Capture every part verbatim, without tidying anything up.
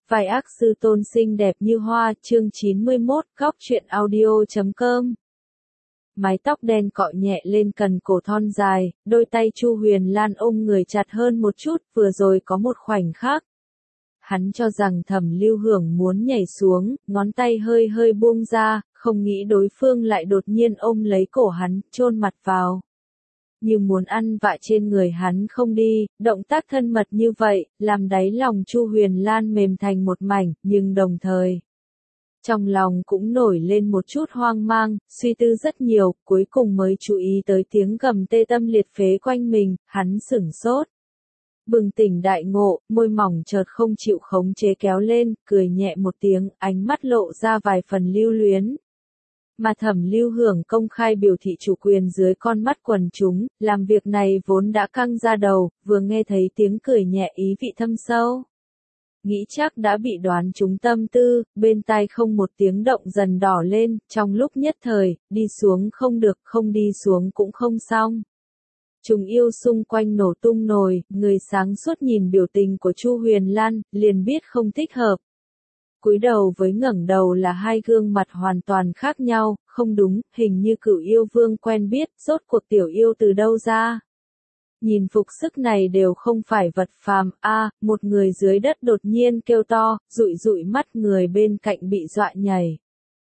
Vài ác sư tôn xinh đẹp như hoa, chương chín mươi mốt, góc truyện audio chấm com. Mái tóc đen cọ nhẹ lên cần cổ thon dài, đôi tay Chu Huyền Lan ôm người chặt hơn một chút, vừa rồi có một khoảnh khắc. Hắn cho rằng Thẩm Lưu Hưởng muốn nhảy xuống, ngón tay hơi hơi buông ra, không nghĩ đối phương lại đột nhiên ôm lấy cổ hắn, chôn mặt vào. Như muốn ăn vạ trên người hắn không đi, động tác thân mật như vậy, làm đáy lòng Chu Huyền Lan mềm thành một mảnh, nhưng đồng thời, trong lòng cũng nổi lên một chút hoang mang, suy tư rất nhiều, cuối cùng mới chú ý tới tiếng gầm tê tâm liệt phế quanh mình, hắn sửng sốt. Bừng tỉnh đại ngộ, môi mỏng chợt không chịu khống chế kéo lên, cười nhẹ một tiếng, ánh mắt lộ ra vài phần lưu luyến. Mà Thẩm Lưu Hưởng công khai biểu thị chủ quyền dưới con mắt quần chúng, làm việc này vốn đã căng ra đầu, vừa nghe thấy tiếng cười nhẹ ý vị thâm sâu. Nghĩ chắc đã bị đoán trúng tâm tư, bên tai không một tiếng động dần đỏ lên, trong lúc nhất thời, đi xuống không được, không đi xuống cũng không xong. Trùng yêu xung quanh nổ tung nồi, người sáng suốt nhìn biểu tình của Chu Huyền Lan, liền biết không thích hợp. Cúi đầu với ngẩng đầu là hai gương mặt hoàn toàn khác nhau, không đúng, hình như cửu yêu vương quen biết, rốt cuộc tiểu yêu từ đâu ra. Nhìn phục sức này đều không phải vật phàm, a, à, một người dưới đất đột nhiên kêu to, dụi dụi mắt người bên cạnh bị dọa nhảy.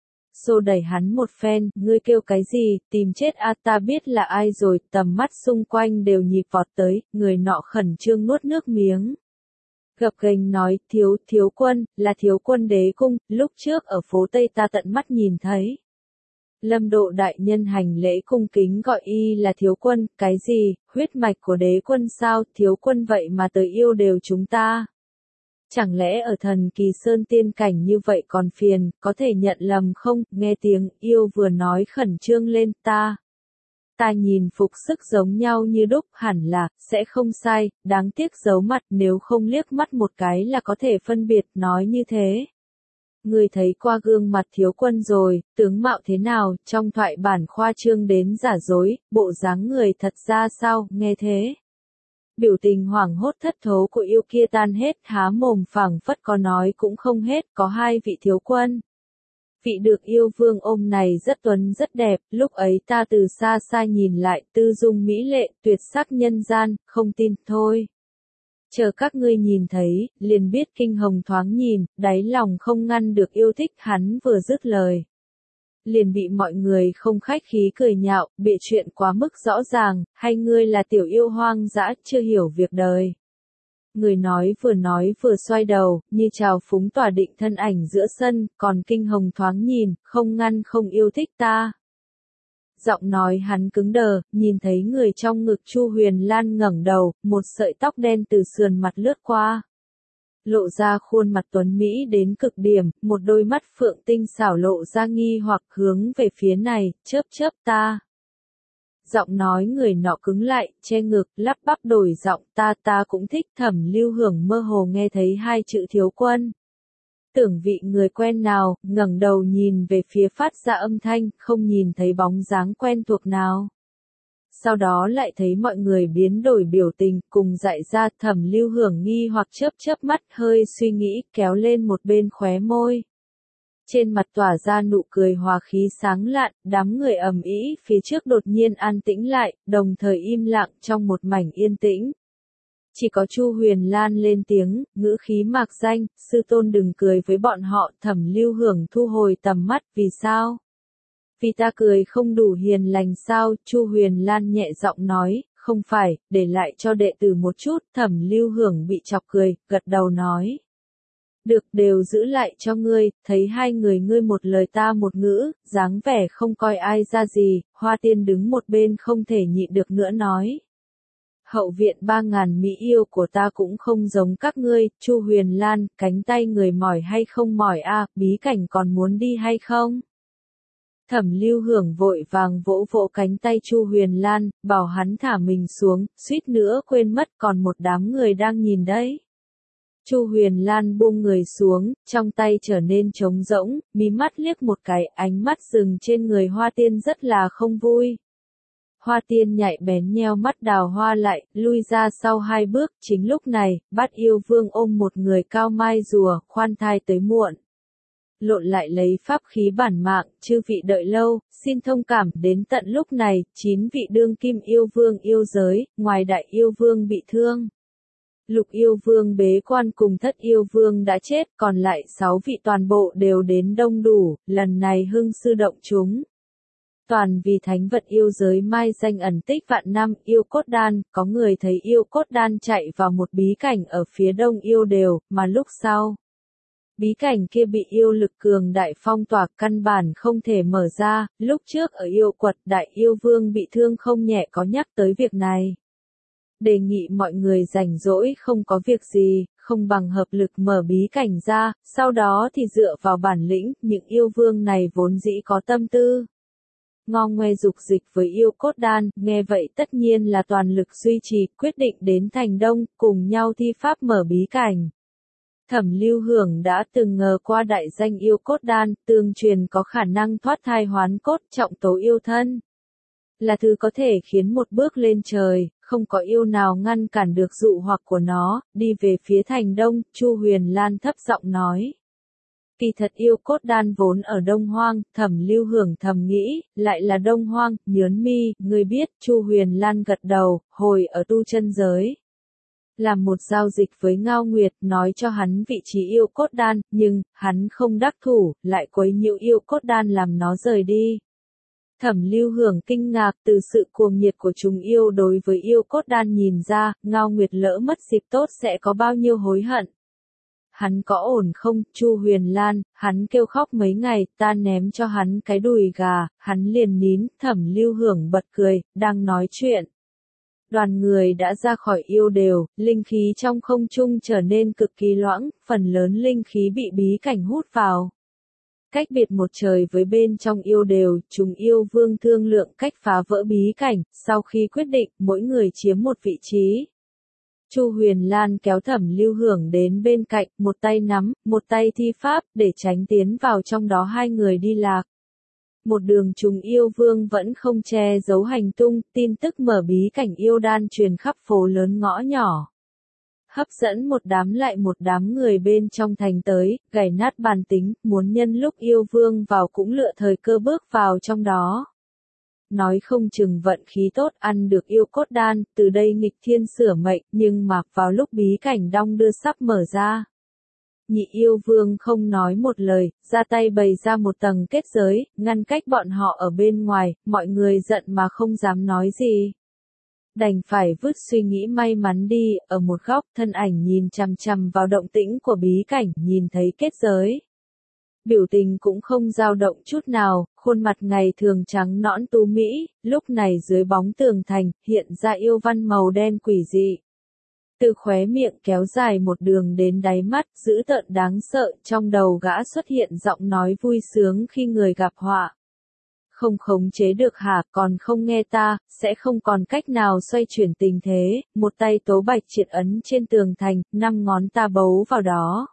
Xô đẩy hắn một phen, ngươi kêu cái gì, tìm chết a, à, ta biết là ai rồi, tầm mắt xung quanh đều nhịp vọt tới, người nọ khẩn trương nuốt nước miếng. Gập ghềnh nói, thiếu, thiếu quân, là thiếu quân đế cung, lúc trước ở phố Tây ta tận mắt nhìn thấy. Lâm Độ đại nhân hành lễ cung kính gọi y là thiếu quân, cái gì, huyết mạch của đế quân sao, thiếu quân vậy mà tới yêu đều chúng ta. Chẳng lẽ ở thần kỳ sơn tiên cảnh như vậy còn phiền, có thể nhận lầm không, nghe tiếng yêu vừa nói khẩn trương lên, ta. Ta nhìn phục sức giống nhau như đúc, hẳn là, sẽ không sai, đáng tiếc giấu mặt, nếu không liếc mắt một cái là có thể phân biệt, nói như thế. Người thấy qua gương mặt thiếu quân rồi, tướng mạo thế nào, trong thoại bản khoa trương đến giả dối, bộ dáng người thật ra sao, nghe thế. Biểu tình hoảng hốt thất thố của yêu kia tan hết, há mồm phảng phất có nói cũng không hết, có hai vị thiếu quân. Vị được yêu vương ôm này rất tuấn rất đẹp, lúc ấy ta từ xa xa nhìn lại, tư dung mỹ lệ, tuyệt sắc nhân gian, không tin, thôi. Chờ các ngươi nhìn thấy, liền biết kinh hồng thoáng nhìn, đáy lòng không ngăn được yêu thích, hắn vừa dứt lời. Liền bị mọi người không khách khí cười nhạo, bịa chuyện quá mức rõ ràng, hay ngươi là tiểu yêu hoang dã, chưa hiểu việc đời. Người nói vừa nói vừa xoay đầu, như trào phúng tỏa định thân ảnh giữa sân, còn kinh hồng thoáng nhìn, không ngăn không yêu thích ta. Giọng nói hắn cứng đờ, nhìn thấy người trong ngực Chu Huyền Lan ngẩng đầu, một sợi tóc đen từ sườn mặt lướt qua. Lộ ra khuôn mặt tuấn Mỹ đến cực điểm, một đôi mắt phượng tinh xảo lộ ra nghi hoặc hướng về phía này, chớp chớp ta. Giọng nói người nọ cứng lại, che ngực, lắp bắp đổi giọng, ta ta cũng thích. Thẩm Lưu Hưởng mơ hồ nghe thấy hai chữ thiếu quân. Tưởng vị người quen nào, ngẩng đầu nhìn về phía phát ra âm thanh, không nhìn thấy bóng dáng quen thuộc nào. Sau đó lại thấy mọi người biến đổi biểu tình, cùng dại ra. Thẩm Lưu Hưởng nghi hoặc chớp chớp mắt, hơi suy nghĩ, kéo lên một bên khóe môi. Trên mặt tỏa ra nụ cười hòa khí sáng lạn, đám người ầm ĩ phía trước đột nhiên an tĩnh lại, đồng thời im lặng trong một mảnh yên tĩnh. Chỉ có Chu Huyền Lan lên tiếng, ngữ khí mạc danh, sư tôn đừng cười với bọn họ. Thẩm Lưu Hưởng thu hồi tầm mắt, vì sao? Vì ta cười không đủ hiền lành sao? Chu Huyền Lan nhẹ giọng nói, không phải, để lại cho đệ tử một chút. Thẩm Lưu Hưởng bị chọc cười, gật đầu nói. Được, đều giữ lại cho ngươi, thấy hai người ngươi một lời ta một ngữ, dáng vẻ không coi ai ra gì, Hoa Tiên đứng một bên không thể nhịn được nữa nói. Hậu viện ba ngàn mỹ yêu của ta cũng không giống các ngươi. Chu Huyền Lan, cánh tay người mỏi hay không mỏi a, à, bí cảnh còn muốn đi hay không? Thẩm Lưu Hưởng vội vàng vỗ vỗ cánh tay Chu Huyền Lan, bảo hắn thả mình xuống, suýt nữa quên mất còn một đám người đang nhìn đấy. Chu Huyền Lan buông người xuống, trong tay trở nên trống rỗng, mí mắt liếc một cái, ánh mắt dừng trên người Hoa Tiên rất là không vui. Hoa tiên nhạy bén nheo mắt đào hoa lại, lui ra sau hai bước, chính lúc này, Bát Yêu Vương ôm một người cao mai rùa, khoan thai tới muộn. Lộn lại lấy pháp khí bản mạng, chư vị đợi lâu, xin thông cảm, đến tận lúc này, chín vị đương kim yêu vương yêu giới, ngoài đại yêu vương bị thương. Lục yêu vương bế quan cùng thất yêu vương đã chết, còn lại sáu vị toàn bộ đều đến đông đủ, lần này hưng sư động chúng. Toàn vì thánh vật yêu giới mai danh ẩn tích vạn năm, yêu cốt đan, có người thấy yêu cốt đan chạy vào một bí cảnh ở phía đông yêu đều, mà lúc sau. Bí cảnh kia bị yêu lực cường đại phong tỏa, căn bản không thể mở ra, lúc trước ở yêu quật đại yêu vương bị thương không nhẹ có nhắc tới việc này. Đề nghị mọi người rảnh rỗi không có việc gì, không bằng hợp lực mở bí cảnh ra, sau đó thì dựa vào bản lĩnh, những yêu vương này vốn dĩ có tâm tư. Ngo ngoe dục dịch với yêu cốt đan, nghe vậy tất nhiên là toàn lực duy trì, quyết định đến thành đông, cùng nhau thi pháp mở bí cảnh. Thẩm Lưu Hưởng đã từng ngờ qua đại danh yêu cốt đan, tương truyền có khả năng thoát thai hoán cốt, trọng tố yêu thân. Là thứ có thể khiến một bước lên trời, không có yêu nào ngăn cản được dụ hoặc của nó, đi về phía thành đông, Chu Huyền Lan thấp giọng nói. Kỳ thật yêu cốt đan vốn ở Đông Hoang, Thẩm Lưu Hưởng thầm nghĩ, lại là Đông Hoang, nhớn mi, người biết, Chu Huyền Lan gật đầu, hồi ở tu chân giới. Làm một giao dịch với Ngao Nguyệt, nói cho hắn vị trí yêu cốt đan, nhưng, hắn không đắc thủ, lại quấy nhiễu yêu cốt đan làm nó rời đi. Thẩm Lưu Hưởng kinh ngạc từ sự cuồng nhiệt của chúng yêu đối với yêu cốt đan nhìn ra, Ngao Nguyệt lỡ mất dịp tốt sẽ có bao nhiêu hối hận. Hắn có ổn không, Chu Huyền Lan, hắn kêu khóc mấy ngày, ta ném cho hắn cái đùi gà, hắn liền nín, Thẩm Lưu Hưởng bật cười, đang nói chuyện. Đoàn người đã ra khỏi yêu đều, linh khí trong không trung trở nên cực kỳ loãng, phần lớn linh khí bị bí cảnh hút vào. Cách biệt một trời với bên trong yêu đều, chúng yêu vương thương lượng cách phá vỡ bí cảnh, sau khi quyết định, mỗi người chiếm một vị trí. Chu Huyền Lan kéo Thẩm Lưu Hưởng đến bên cạnh, một tay nắm, một tay thi pháp, để tránh tiến vào trong đó hai người đi lạc. Một đường chúng yêu vương vẫn không che giấu hành tung, tin tức mở bí cảnh yêu đan truyền khắp phố lớn ngõ nhỏ. Hấp dẫn một đám lại một đám người bên trong thành tới, gảy nát bàn tính, muốn nhân lúc yêu vương vào cũng lựa thời cơ bước vào trong đó. Nói không chừng vận khí tốt ăn được yêu cốt đan, từ đây nghịch thiên sửa mệnh, nhưng mà vào lúc bí cảnh đong đưa sắp mở ra. Nhị yêu vương không nói một lời, ra tay bày ra một tầng kết giới, ngăn cách bọn họ ở bên ngoài, mọi người giận mà không dám nói gì. Đành phải vứt suy nghĩ may mắn đi, ở một góc thân ảnh nhìn chằm chằm vào động tĩnh của bí cảnh, nhìn thấy kết giới. Biểu tình cũng không dao động chút nào, khuôn mặt ngày thường trắng nõn tú mỹ, lúc này dưới bóng tường thành, hiện ra yêu văn màu đen quỷ dị. Từ khóe miệng kéo dài một đường đến đáy mắt, dữ tợn đáng sợ, trong đầu gã xuất hiện giọng nói vui sướng khi người gặp họa. Không khống chế được hả, còn không nghe ta, sẽ không còn cách nào xoay chuyển tình thế, một tay Tố Bạch triệt ấn trên tường thành, năm ngón ta bấu vào đó.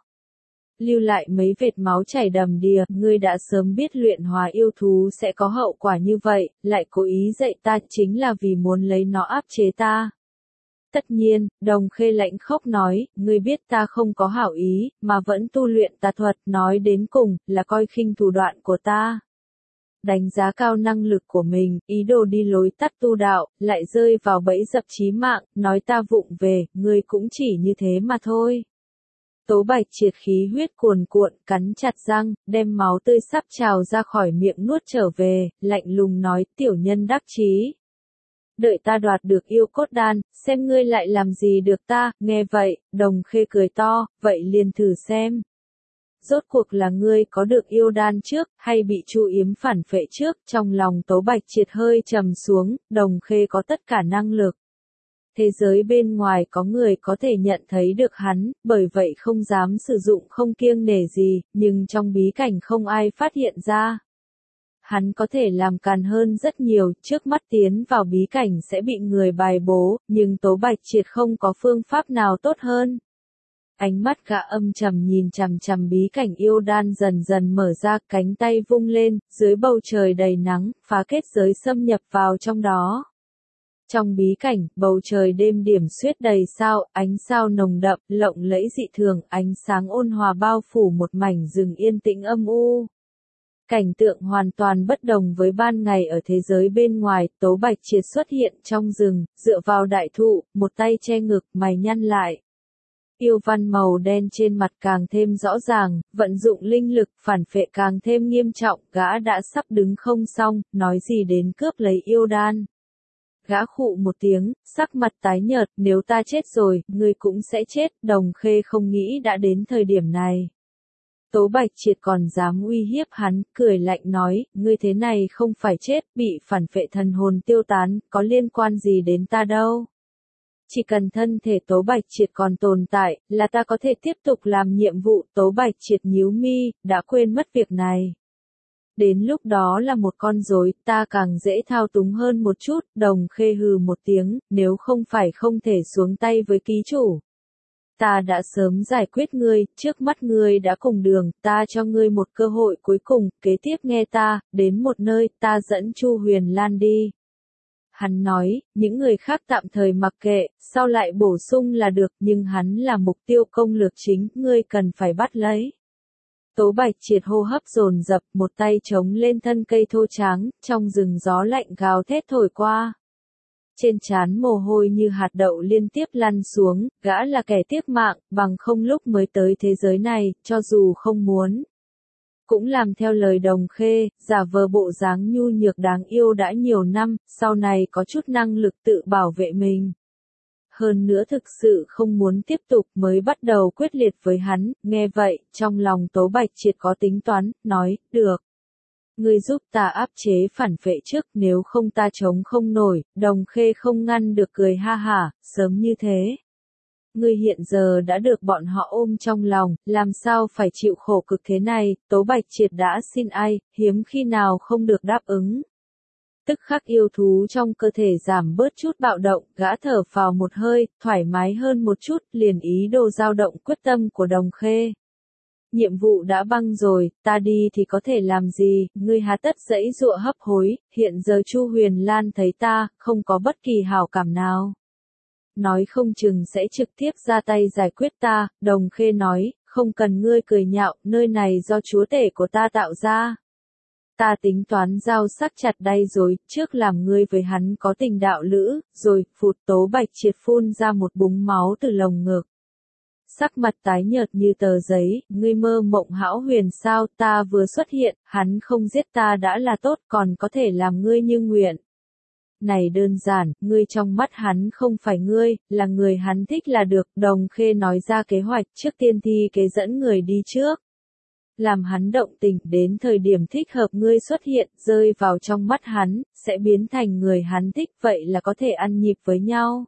Lưu lại mấy vệt máu chảy đầm đìa, ngươi đã sớm biết luyện hóa yêu thú sẽ có hậu quả như vậy, lại cố ý dạy ta chính là vì muốn lấy nó áp chế ta. Tất nhiên, Đồng Khê lạnh khóc nói, ngươi biết ta không có hảo ý, mà vẫn tu luyện tà thuật, nói đến cùng, là coi khinh thủ đoạn của ta. Đánh giá cao năng lực của mình, ý đồ đi lối tắt tu đạo, lại rơi vào bẫy dập chí mạng, nói ta vụng về, ngươi cũng chỉ như thế mà thôi. Tố Bạch triệt khí huyết cuồn cuộn, cắn chặt răng, đem máu tươi sắp trào ra khỏi miệng nuốt trở về, lạnh lùng nói, tiểu nhân đắc chí. Đợi ta đoạt được yêu cốt đan, xem ngươi lại làm gì được ta, nghe vậy, Đồng Khê cười to, vậy liền thử xem. Rốt cuộc là ngươi có được yêu đan trước, hay bị Chu Yếm phản phệ trước, trong lòng Tố Bạch triệt hơi trầm xuống, Đồng Khê có tất cả năng lực. Thế giới bên ngoài có người có thể nhận thấy được hắn, bởi vậy không dám sử dụng không kiêng nể gì, nhưng trong bí cảnh không ai phát hiện ra. Hắn có thể làm càn hơn rất nhiều, trước mắt tiến vào bí cảnh sẽ bị người bài bố, nhưng Tố Bạch triệt không có phương pháp nào tốt hơn. Ánh mắt gã âm trầm nhìn chằm chằm bí cảnh yêu đan dần dần mở ra, cánh tay vung lên, dưới bầu trời đầy nắng, phá kết giới xâm nhập vào trong đó. Trong bí cảnh, bầu trời đêm điểm xuyết đầy sao, ánh sao nồng đậm, lộng lẫy dị thường, ánh sáng ôn hòa bao phủ một mảnh rừng yên tĩnh âm u. Cảnh tượng hoàn toàn bất đồng với ban ngày ở thế giới bên ngoài, Tố Bạch Triệt xuất hiện trong rừng, dựa vào đại thụ, một tay che ngực, mày nhăn lại. Yêu văn màu đen trên mặt càng thêm rõ ràng, vận dụng linh lực, phản phệ càng thêm nghiêm trọng, gã đã sắp đứng không xong, nói gì đến cướp lấy yêu đan. Gã khụ một tiếng, sắc mặt tái nhợt, nếu ta chết rồi, ngươi cũng sẽ chết, Đồng Khê không nghĩ đã đến thời điểm này. Tố Bạch Triệt còn dám uy hiếp hắn, cười lạnh nói, ngươi thế này không phải chết, bị phản phệ thần hồn tiêu tán, có liên quan gì đến ta đâu. Chỉ cần thân thể Tố Bạch Triệt còn tồn tại, là ta có thể tiếp tục làm nhiệm vụ. Tố Bạch Triệt nhíu mi, đã quên mất việc này. Đến lúc đó là một con rối, ta càng dễ thao túng hơn một chút. Đồng Khê hừ một tiếng, nếu không phải không thể xuống tay với ký chủ. Ta đã sớm giải quyết ngươi, trước mắt ngươi đã cùng đường, ta cho ngươi một cơ hội cuối cùng, kế tiếp nghe ta, đến một nơi, ta dẫn Chu Huyền Lan đi. Hắn nói, những người khác tạm thời mặc kệ, sau lại bổ sung là được, nhưng hắn là mục tiêu công lược chính, ngươi cần phải bắt lấy. Tố Bạch Triệt hô hấp dồn dập, một tay chống lên thân cây thô tráng, trong rừng gió lạnh gào thét thổi qua. Trên trán mồ hôi như hạt đậu liên tiếp lăn xuống, gã là kẻ tiếc mạng, bằng không lúc mới tới thế giới này, cho dù không muốn. Cũng làm theo lời Đồng Khê, giả vờ bộ dáng nhu nhược đáng yêu đã nhiều năm, sau này có chút năng lực tự bảo vệ mình. Hơn nữa thực sự không muốn tiếp tục mới bắt đầu quyết liệt với hắn, nghe vậy, trong lòng Tố Bạch Triệt có tính toán, nói, được. Ngươi giúp ta áp chế phản phệ trước, nếu không ta chống không nổi. Đồng Khê không ngăn được cười ha hả, sớm như thế. Ngươi hiện giờ đã được bọn họ ôm trong lòng, làm sao phải chịu khổ cực thế này. Tố Bạch Triệt đã xin ai, hiếm khi nào không được đáp ứng. Tức khắc yêu thú trong cơ thể giảm bớt chút bạo động, gã thở phào một hơi, thoải mái hơn một chút, liền ý đồ dao động quyết tâm của Đồng Khê. Nhiệm vụ đã băng rồi, ta đi thì có thể làm gì, ngươi hà tất dãy dụa hấp hối, hiện giờ Chu Huyền Lan thấy ta, không có bất kỳ hảo cảm nào. Nói không chừng sẽ trực tiếp ra tay giải quyết ta. Đồng Khê nói, không cần ngươi cười nhạo, nơi này do chúa tể của ta tạo ra. Ta tính toán giao sắc chặt đay rồi, trước làm ngươi với hắn có tình đạo lữ, rồi, phụt. Tố Bạch Triệt phun ra một búng máu từ lồng ngực. Sắc mặt tái nhợt như tờ giấy, ngươi mơ mộng hão huyền sao, ta vừa xuất hiện, hắn không giết ta đã là tốt, còn có thể làm ngươi như nguyện. Này đơn giản, ngươi trong mắt hắn không phải ngươi, là người hắn thích là được. Đồng Khê nói ra kế hoạch, trước tiên thi kế dẫn người đi trước. Làm hắn động tình, đến thời điểm thích hợp ngươi xuất hiện, rơi vào trong mắt hắn, sẽ biến thành người hắn thích, vậy là có thể ăn nhịp với nhau.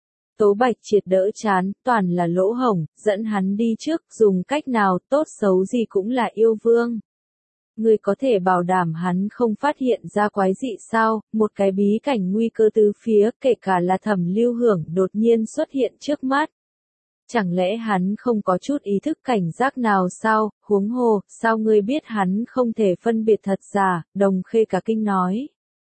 Tố Bạch Triệt đỡ chán, toàn là lỗ hổng, dẫn hắn đi trước, dùng cách nào, tốt xấu gì cũng là yêu vương. Ngươi có thể bảo đảm hắn không phát hiện ra quái dị sao, một cái bí cảnh nguy cơ tứ phía, kể cả là Thẩm Lưu Hưởng đột nhiên xuất hiện trước mắt. Chẳng lẽ hắn không có chút ý thức cảnh giác nào sao, huống hồ, sao ngươi biết hắn không thể phân biệt thật giả, Đồng Khê cả kinh nói.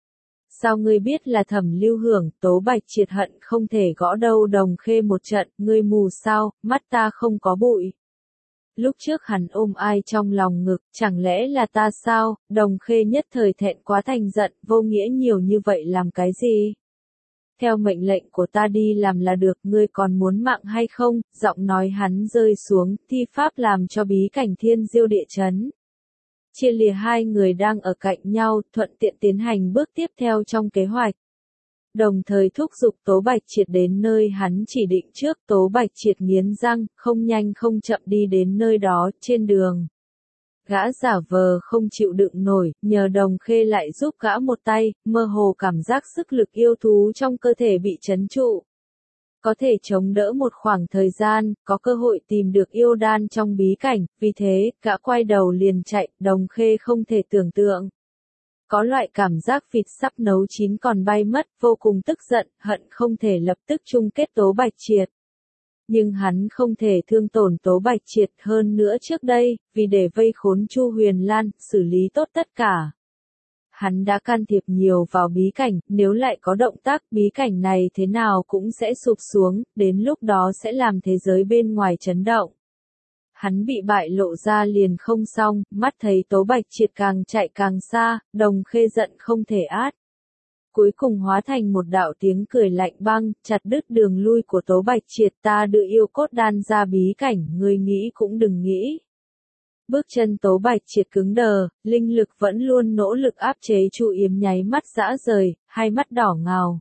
Sao ngươi biết là Thẩm Lưu Hưởng, Tố Bạch Triệt hận không thể gõ đầu Đồng Khê một trận, ngươi mù sao, mắt ta không có bụi. Lúc trước hắn ôm ai trong lòng ngực, chẳng lẽ là ta sao, Đồng Khê nhất thời thẹn quá thành giận, vô nghĩa nhiều như vậy làm cái gì? Theo mệnh lệnh của ta đi làm là được, ngươi còn muốn mạng hay không? Giọng nói hắn rơi xuống, thi pháp làm cho bí cảnh thiên diêu địa chấn. Chia lìa hai người đang ở cạnh nhau, thuận tiện tiến hành bước tiếp theo trong kế hoạch. Đồng thời thúc giục Tố Bạch Triệt đến nơi hắn chỉ định trước. Tố Bạch Triệt nghiến răng, không nhanh không chậm đi đến nơi đó, trên đường. Gã giả vờ không chịu đựng nổi, nhờ Đồng Khê lại giúp gã một tay, mơ hồ cảm giác sức lực yêu thú trong cơ thể bị trấn trụ. Có thể chống đỡ một khoảng thời gian, có cơ hội tìm được yêu đan trong bí cảnh, vì thế, gã quay đầu liền chạy, Đồng Khê không thể tưởng tượng. Có loại cảm giác vịt sắp nấu chín còn bay mất, vô cùng tức giận, hận không thể lập tức chung kết Tố Bạch Triệt. Nhưng hắn không thể thương tổn Tố Bạch Triệt hơn nữa trước đây, vì để vây khốn Chu Huyền Lan, xử lý tốt tất cả. hắn đã can thiệp nhiều vào bí cảnh, nếu lại có động tác, bí cảnh này thế nào cũng sẽ sụp xuống, đến lúc đó sẽ làm thế giới bên ngoài chấn động. Hắn bị bại lộ ra liền không xong, mắt thấy Tố Bạch Triệt càng chạy càng xa, Đồng Khê giận không thể át. Cuối cùng hóa thành một đạo tiếng cười lạnh băng, chặt đứt đường lui của Tố Bạch Triệt, ta đưa yêu cốt đan ra bí cảnh, ngươi nghĩ cũng đừng nghĩ. Bước chân Tố Bạch Triệt cứng đờ, linh lực vẫn luôn nỗ lực áp chế Chu Yếm nháy mắt dã rời, hai mắt đỏ ngào.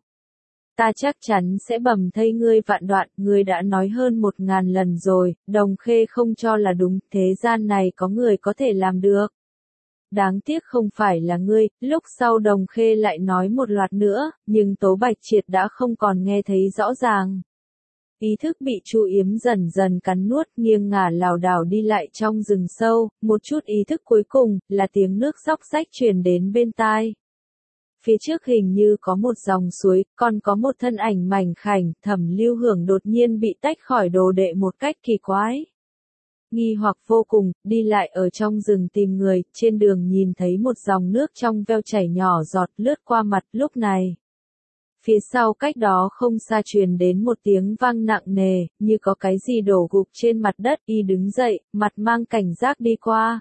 Ta chắc chắn sẽ bầm thây ngươi vạn đoạn, ngươi đã nói hơn một ngàn lần rồi, Đồng Khê không cho là đúng, thế gian này có người có thể làm được. Đáng tiếc không phải là ngươi, lúc sau Đồng Khê lại nói một loạt nữa, nhưng Tố Bạch Triệt đã không còn nghe thấy rõ ràng. Ý thức bị Chu Yếm dần dần cắn nuốt, nghiêng ngả lảo đảo đi lại trong rừng sâu, một chút ý thức cuối cùng, là tiếng nước róc rách truyền đến bên tai. Phía trước hình như có một dòng suối, còn có một thân ảnh mảnh khảnh, Thẩm Lưu Hưởng đột nhiên bị tách khỏi đồ đệ một cách kỳ quái. Nghi hoặc vô cùng, đi lại ở trong rừng tìm người, trên đường nhìn thấy một dòng nước trong veo chảy nhỏ giọt lướt qua mặt lúc này. Phía sau cách đó không xa truyền đến một tiếng vang nặng nề, như có cái gì đổ gục trên mặt đất, y đứng dậy, mặt mang cảnh giác đi qua.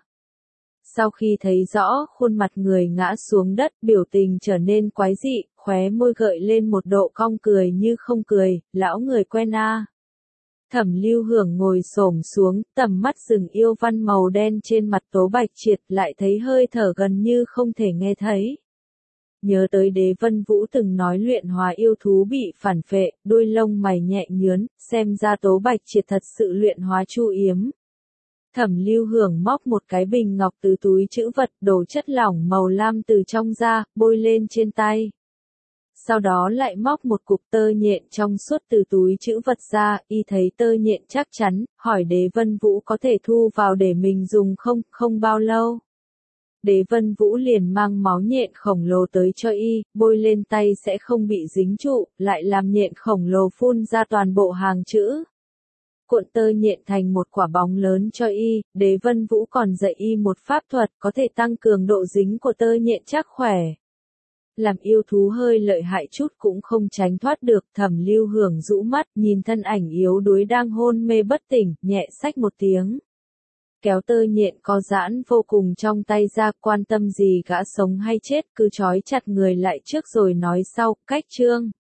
Sau khi thấy rõ khuôn mặt người ngã xuống đất, biểu tình trở nên quái dị, khóe môi gợi lên một độ cong cười như không cười, lão người quen a. Thẩm Lưu Hưởng ngồi xổm xuống, tầm mắt dừng yêu văn màu đen trên mặt Tố Bạch Triệt, lại thấy hơi thở gần như không thể nghe thấy. Nhớ tới Đế Vân Vũ từng nói luyện hóa yêu thú bị phản phệ, đôi lông mày nhẹ nhướn, xem ra Tố Bạch Triệt thật sự luyện hóa Chu Yếm. Thẩm Lưu Hưởng móc một cái bình ngọc từ túi trữ vật, đổ chất lỏng màu lam từ trong ra, bôi lên trên tay. Sau đó lại móc một cục tơ nhện trong suốt từ túi trữ vật ra, y thấy tơ nhện chắc chắn, hỏi Đế Vân Vũ có thể thu vào để mình dùng không, không bao lâu. Đế Vân Vũ liền mang máu nhện khổng lồ tới cho y, bôi lên tay sẽ không bị dính trụ, lại làm nhện khổng lồ phun ra toàn bộ hàng chữ. Cuộn tơ nhện thành một quả bóng lớn cho y, Đế Vân Vũ còn dạy y một pháp thuật có thể tăng cường độ dính của tơ nhện chắc khỏe. Làm yêu thú hơi lợi hại chút cũng không tránh thoát được, Thẩm Lưu Hưởng rũ mắt, nhìn thân ảnh yếu đuối đang hôn mê bất tỉnh, nhẹ xách một tiếng. Kéo tơ nhện có giãn vô cùng trong tay ra, quan tâm gì gã sống hay chết, cứ trói chặt người lại trước rồi nói sau, cách chương.